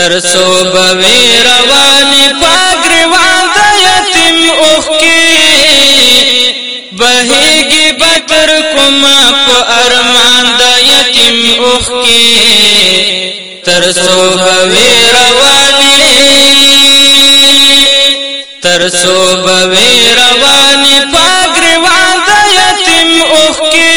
ترسو بوی روانی پاگریوان دا یتیم اوخی بهیگی بطر کما پا ارمان دا یتیم اوخی ترسو بوی روانی پاگریوان دا یتیم اوخی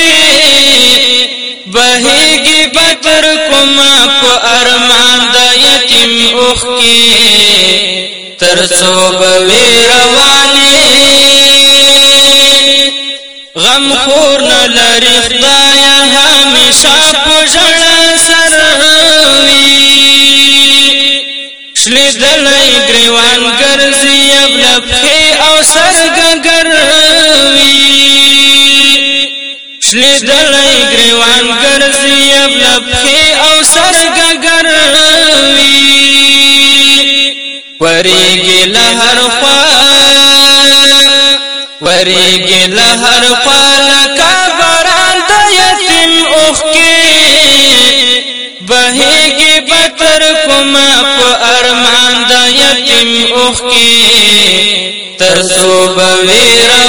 بهیگی بطر کما پا ارمان دا یتیم اوخی ترسو بوی روانی غم خور نلری خدایا همیشا پا جڑا سروی شلی دلی گریوان گرزی اب لپخی او سرگگروی شلی دلی گریوان گرزی اب لپخی او سرگگروی وریگی لہر خوا لکا بران دا یتیم اوخی بہیگی بطر کما پا ارمان دا یتیم اوخی ترسو بوی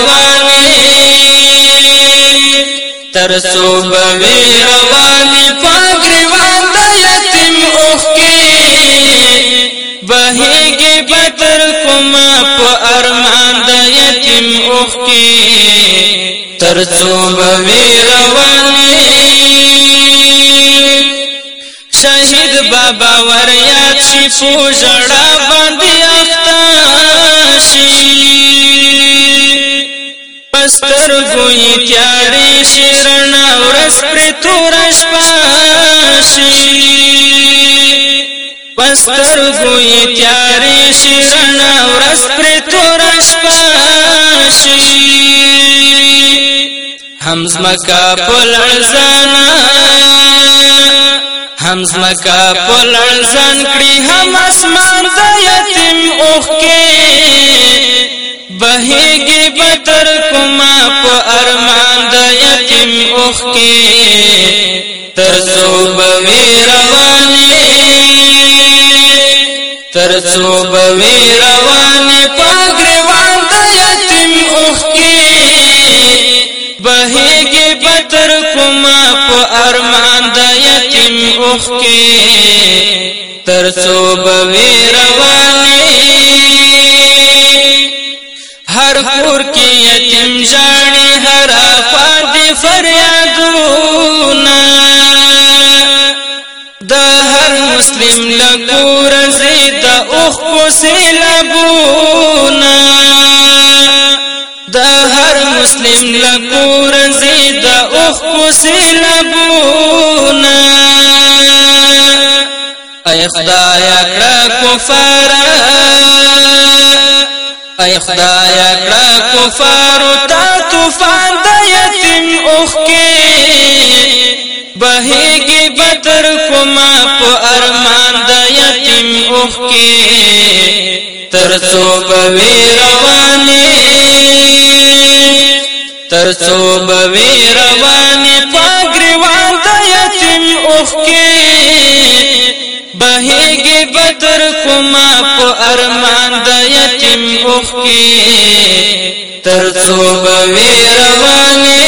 روانی پاگریوان دا یتیم اوخی بہیگی بطر کما پا ارمان دا یتیم اوخی ترسو بوی روانی شہید بابا وریاد شی پوجڑا باندی اختاشی پستر گوئی تیاری شیرنا ورس پر تورش پاشی پستر گوئی تیاری شیرنا ورس پر تورش پاشی حمزمکا پلعزان کڑی ہم اسمان دا یتیم اوخی بہیگی بطر کما پا ارمان دا یتیم اوخی ترسو بوی روانی پاگریوان دا یتیم اوخی بہیگی بطر کما پا ارمان دا یتیم اوخی ترسو بوی روانی ہر کور کی یتیم جاڑی ہر آفاد فریادونا دا ہر مسلم لگور زید اوخ کو سیلابونا دا ہر مسلم لگور زید اوخ کو سیلابونا اے خدایا کڑا کفارو تا طوفان دا یتیم اوخی بہیگی بطر کما پا ارمان دا یتیم اوخی ترسو بوی روانی پاگریوان دا یتیم اوخی بہیگی بطر کما پا ارمان دا یتیم اوخی ترسو بوی روانی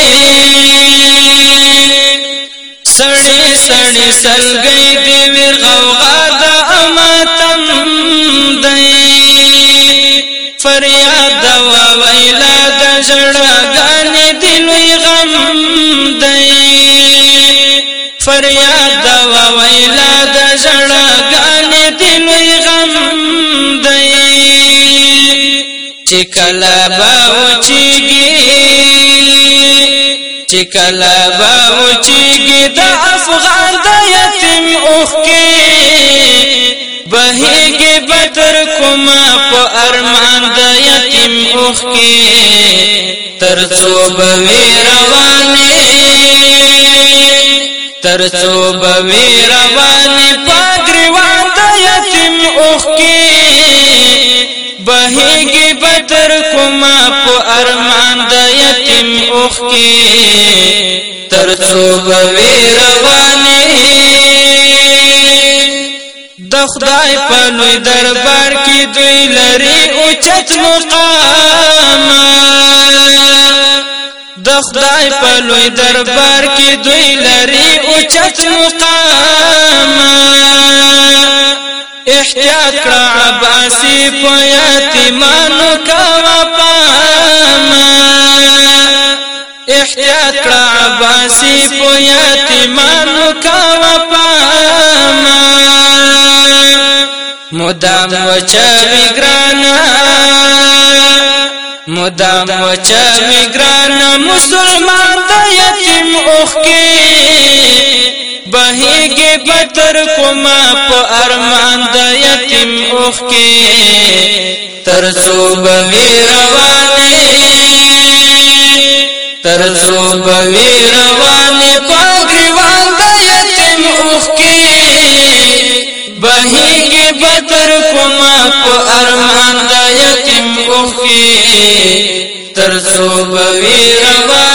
سڑی سلگئی دیویر غوغا دا اماتم دی فریاد دا وویلا دا جڑا گانی دلوی غم دی فریاد دا وویلا دا جڑا گانی دلوی غم دی چکلا باوچیگی دا افغان دا یتیم اوخی بہیگی بطر کما پا ارمان دا یتیم اوخی ترسو بوی روانی پاگریوان دا یتیم اوخی بہیگی بطر کما پا ارمان دا یتیم اوخی ترسو بوی روانی د خدای په لوی دربار کې دوی لري اوچت مقام د خدای په لوی دربار کې دوی لري اوچت مقام احتیاط کړه عباسی په یتیمانو کوا پام احتیاط کړه عباسی په یتیمانو کوا پام مدام وچوي ګرانا مدام وچوي ګرانا مسلمان د یتیم اوخ کې بهيږي بتر کوما په ارمان د یتیم اوخ کې ترڅو بوي روانه پاګریوان د یتیم اوخ کې بهيږي بتر کوما په ارمان د یتیم اوخ کې ترڅو بوي روانه